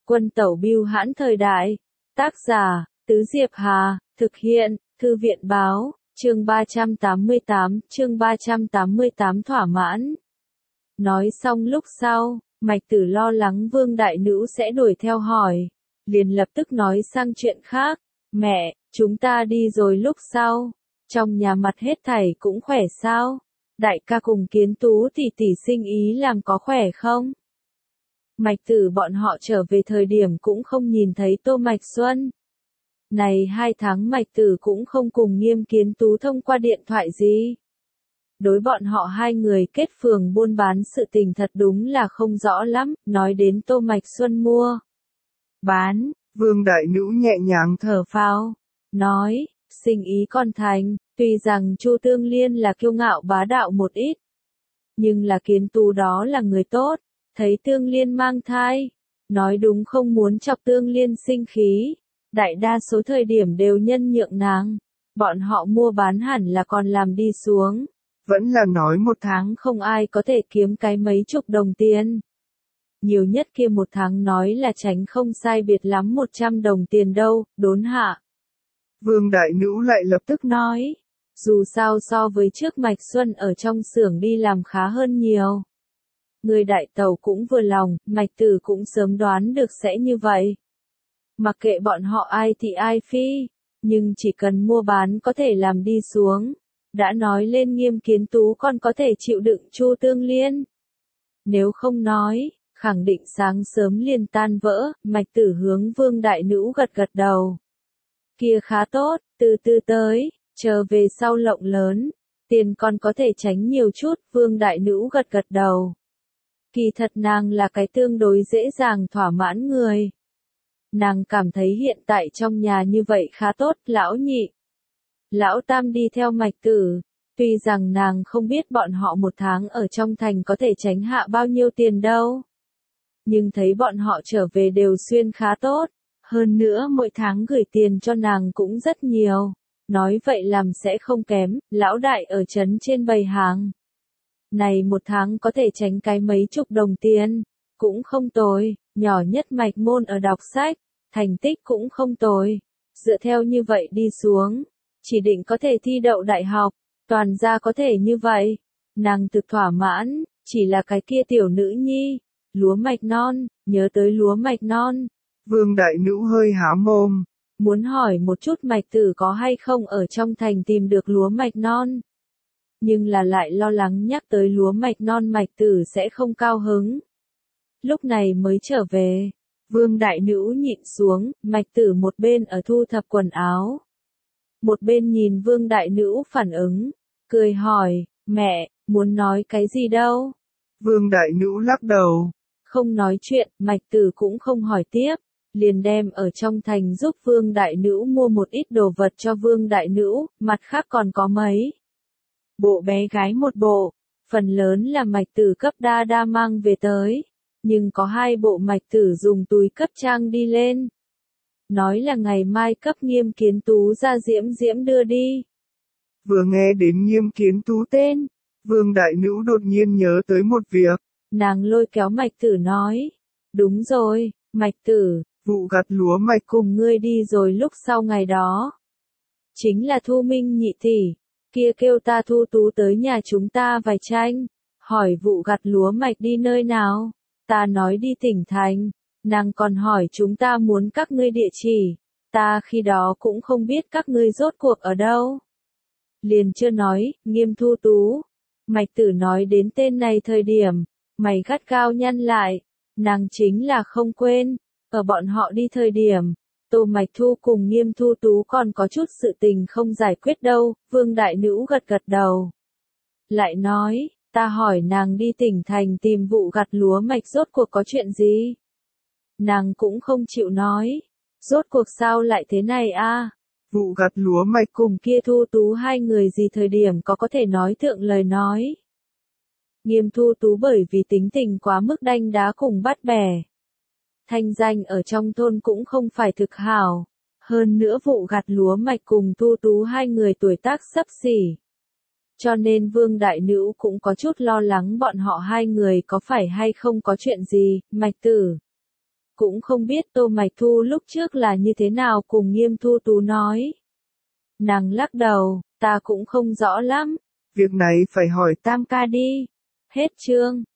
Quân tẩu bưu hãn thời đại. Tác giả, Tứ Diệp Hà, thực hiện, Thư viện báo, chương 388 thỏa mãn. Nói xong lúc sau, Mạch Tử lo lắng Vương Đại Nữ sẽ đuổi theo hỏi, liền lập tức nói sang chuyện khác, mẹ, chúng ta đi rồi lúc sau, trong nhà mặt hết thảy cũng khỏe sao? Đại ca cùng Kiến Tú tỷ tỷ sinh ý làm có khỏe không? Mạch Tử bọn họ trở về thời điểm cũng không nhìn thấy Tô Mạch Xuân. Này 2 tháng Mạch Tử cũng không cùng Nghiêm Kiến Tú thông qua điện thoại gì. Đối bọn họ hai người kết phường buôn bán sự tình thật đúng là không rõ lắm, nói đến Tô Mạch Xuân mua. Bán, Vương Đại Nữ nhẹ nhàng thở phào, nói, sinh ý còn thành, tuy rằng Chu Tương Liên là kiêu ngạo bá đạo một ít. Nhưng là Kiến Tú đó là người tốt, thấy Tương Liên mang thai, nói đúng không muốn chọc Tương Liên sinh khí. Đại đa số thời điểm đều nhân nhượng nàng, bọn họ mua bán hẳn là còn làm đi xuống. Vẫn là nói 1 tháng không ai có thể kiếm cái mấy chục đồng tiền. Nhiều nhất kia 1 tháng nói là tránh không sai biệt lắm 100 đồng tiền đâu, đốn hạ. Vương Đại Nữ lại lập tức nói, dù sao so với trước Mạch Xuân ở trong xưởng đi làm khá hơn nhiều. Người đại tàu cũng vừa lòng, Mạch Tử cũng sớm đoán được sẽ như vậy. Mặc kệ bọn họ ai thì ai phi, nhưng chỉ cần mua bán có thể làm đi xuống. Đã nói lên Nghiêm Kiến Tú còn có thể chịu đựng Chu Tương Liên. Nếu không nói, khẳng định sáng sớm liền tan vỡ, Mạch Tử hướng Vương Đại Nữ gật gật đầu. Kia khá tốt, từ từ tới, chờ về sau lộng lớn, tiền còn có thể tránh nhiều chút, Vương Đại Nữ gật gật đầu. Kỳ thật nàng là cái tương đối dễ dàng thỏa mãn người. Nàng cảm thấy hiện tại trong nhà như vậy khá tốt, lão nhị. Lão tam đi theo Mạch Tử, tuy rằng nàng không biết bọn họ 1 tháng ở trong thành có thể tránh hạ bao nhiêu tiền đâu. Nhưng thấy bọn họ trở về đều xuyên khá tốt, hơn nữa mỗi tháng gửi tiền cho nàng cũng rất nhiều. Nói vậy làm sẽ không kém, lão đại ở trấn trên bày hàng. Này 1 tháng có thể tránh cái mấy chục đồng tiền, cũng không tồi, nhỏ nhất Mạch Môn ở đọc sách, thành tích cũng không tồi. Dựa theo như vậy đi xuống, chỉ định có thể thi đậu đại học, toàn gia có thể như vậy. Nàng thực thỏa mãn, chỉ là cái kia tiểu nữ nhi, lúa mạch non, nhớ tới lúa mạch non. Vương Đại Nữ hơi há mồm, muốn hỏi một chút Mạch Tử có hay không ở trong thành tìm được lúa mạch non. Nhưng là lại lo lắng nhắc tới lúa mạch non Mạch Tử sẽ không cao hứng. Lúc này mới trở về, Vương Đại Nữ nhịn xuống, Mạch Tử một bên ở thu thập quần áo. Một bên nhìn Vương Đại Nữ phản ứng, cười hỏi, mẹ, muốn nói cái gì đâu? Vương Đại Nữ lắc đầu, không nói chuyện, Mạch Tử cũng không hỏi tiếp, liền đem ở trong thành giúp Vương Đại Nữ mua một ít đồ vật cho Vương Đại Nữ, mặt khác còn có mấy bộ bé gái một bộ, phần lớn là Mạch Tử cấp đa đa mang về tới, nhưng có 2 bộ Mạch Tử dùng túi cấp trang đi lên. Nói là ngày mai cấp Nghiêm Kiến Tú ra Diễm Diễm đưa đi. Vừa nghe đến Nghiêm Kiến Tú tên, Vương Đại Nữ đột nhiên nhớ tới một việc. Nàng lôi kéo Mạch Tử nói, đúng rồi, Mạch Tử, vụ gặt lúa mạch cùng ngươi đi rồi lúc sau ngày đó. Chính là Thu Minh nhị tỷ, kia kêu ta Thu Tú tới nhà chúng ta vài tranh, hỏi vụ gặt lúa mạch đi nơi nào, ta nói đi tỉnh thành. Nàng còn hỏi chúng ta muốn các ngươi địa chỉ, ta khi đó cũng không biết các ngươi rốt cuộc ở đâu. Liền chưa nói, Nghiêm Thu Tú. Mạch Tử nói đến tên này thời điểm, mày gắt gao nhăn lại, nàng chính là không quên, ở bọn họ đi thời điểm, Tô Mạch Thu cùng Nghiêm Thu Tú còn có chút sự tình không giải quyết đâu, Vương Đại Nữ gật gật đầu. Lại nói, ta hỏi nàng đi tỉnh thành tìm vụ gặt lúa mạch rốt cuộc có chuyện gì? Nàng cũng không chịu nói. Rốt cuộc sao lại thế này a? Vụ gặt lúa mạch cùng kia Thu Tú 2 người gì thời điểm có thể nói thượng lời nói. Nghiêm Thu Tú bởi vì tính tình quá mức đanh đá cùng bắt bẻ. Thanh danh ở trong thôn cũng không phải thực hảo. Hơn nữa vụ gặt lúa mạch cùng Thu Tú 2 người tuổi tác xấp xỉ. Cho nên Vương Đại Nữ cũng có chút lo lắng bọn họ 2 người có phải hay không có chuyện gì, Mạch Tử cũng không biết Tô Mạch Thu lúc trước là như thế nào cùng Nghiêm Thu Tú nói. Nàng lắc đầu, ta cũng không rõ lắm. Việc này phải hỏi Tam ca đi. Hết chương.